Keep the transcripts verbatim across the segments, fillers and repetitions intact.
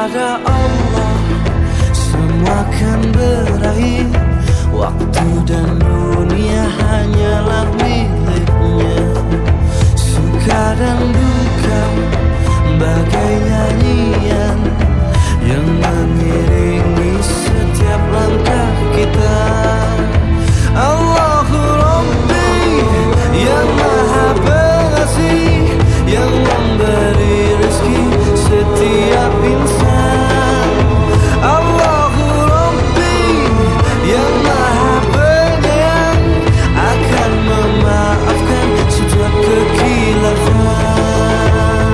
kepada Allah, semua kan berakhir. Waktu dan dunia hanyalah miliknya. Suka dan duka bagai nyanyian yang mengiringi setiap langkah kita. Allahu Rabbi yang maha pengasih, yang memberi rezeki setiap insan. Allahu Rabbi yang maha penyayang, akan memaafkan setiap kekilafan.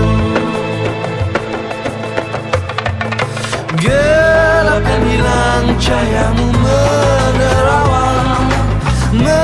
Gelapkan hilang cahayamu menerawang.